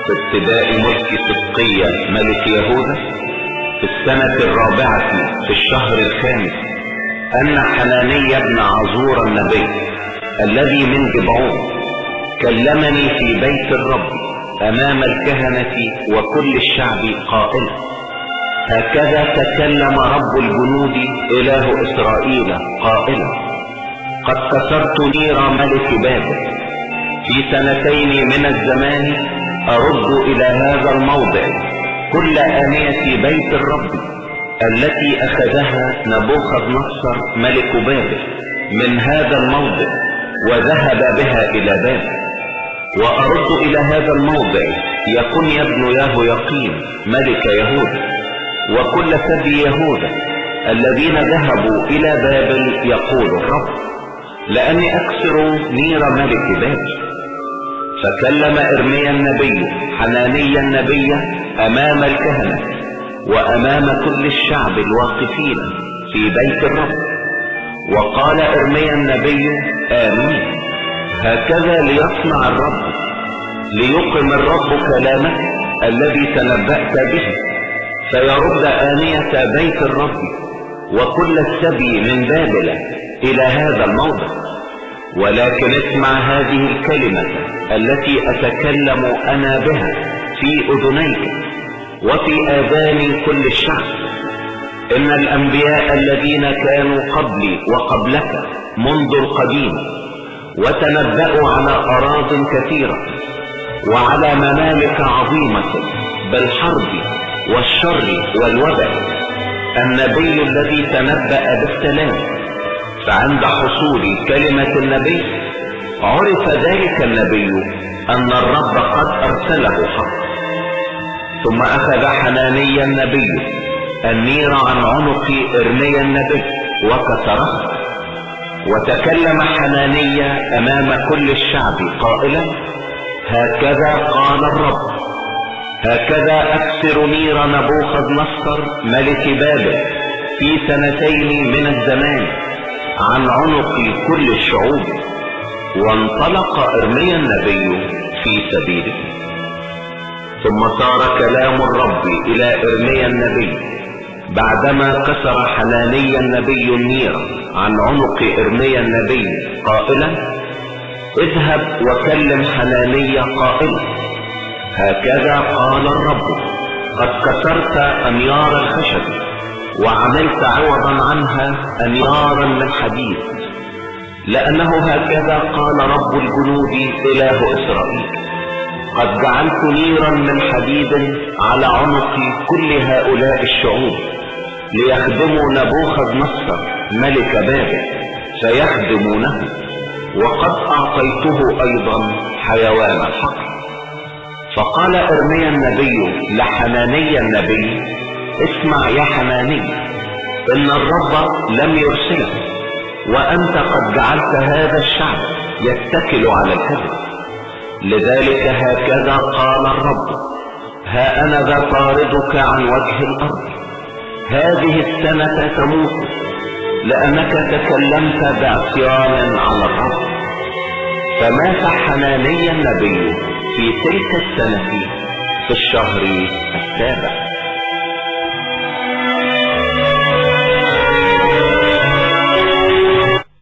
في ابتداء ملك صدقية ملك يهوذا في السنة 4 في الشهر 5 أن حنانيا بن عزور النبي الذي من جبعون كلمني في بيت الرب أمام الكهنة وكل الشعب قائلا: هكذا تكلم رب الجنود إله إسرائيل قائلا: قد كسرت نير ملك بابل، في 2 من الزمان أرد إلى هذا الموضع كل آنية بيت الرب التي أخذها نبوخذ نصر ملك بابل من هذا الموضع وذهب بها إلى بابل، وأرد إلى هذا الموضع يكون ابن يهويقيم ملك يهوذا وكل سبي يهوذا الذين ذهبوا إلى بابل، يقول الرب، لأني أكسر نير ملك بابل. فكلم إرميا النبي حنانيا النبي أمام الكهنة وأمام كل الشعب الواقفين في بيت الرب، وقال إرميا النبي: آمين. هكذا ليصنع الرب، ليقم الرب كلامك الذي تنبأت به، فيرد آنية بيت الرب وكل السبي من بابل إلى هذا الموضع. ولكن اسمع هذه الكلمة التي أتكلم أنا بها في أذنيك وفي آذان كل الشعب: إن الأنبياء الذين كانوا قبلي وقبلك منذ القديم وتنبأوا على أراض كثيرة وعلى ممالك عظيمة بالحرب والشر والوباء، النبي الذي تنبأ بالسلام، فعند حصول كلمة النبي عرف ذلك النبي أن الرب قد أرسله حق. ثم أخذ حنانيا النبي النير عن عنق إرميا النبي وكسره، وتكلم حنانيا أمام كل الشعب قائلا: هكذا قال الرب، هكذا أكسر نير نبوخذ نصر ملك بابل في 2 من الزمان عن عنق كل الشعوب. وانطلق إرميا النبي في سبيله. ثم صار كلام الرب إلى إرميا النبي بعدما كسر حنانيا النبي النير عن عنق إرميا النبي قائلا: اذهب وكلم حنانيا قائلا: هكذا قال الرب، قد كسرت أنيار الخشب وعملت عوضا عنها أنيارا من حديد، لأنه هكذا قال رب الجنود إله إسرائيل: قد جعلت نيرا من حديد على عنق كل هؤلاء الشعوب ليخدموا نبوخذ نصر ملك بابل فيخدمونه، وقد أعطيته أيضا حيوان الحقل. فقال إرميا النبي لحنانيا النبي: اسمع يا حناني، إن الرب لم يرسله، وأنت قد جعلت هذا الشعب يتكل على الكذب. لذلك هكذا قال الرب: ها أنا ذا طاردك عن وجه الأرض، هذه السنة تموت، لأنك تكلمت بعصيان على الرب. فمات حنانيا النبي في تلك السنة في الشهر 7.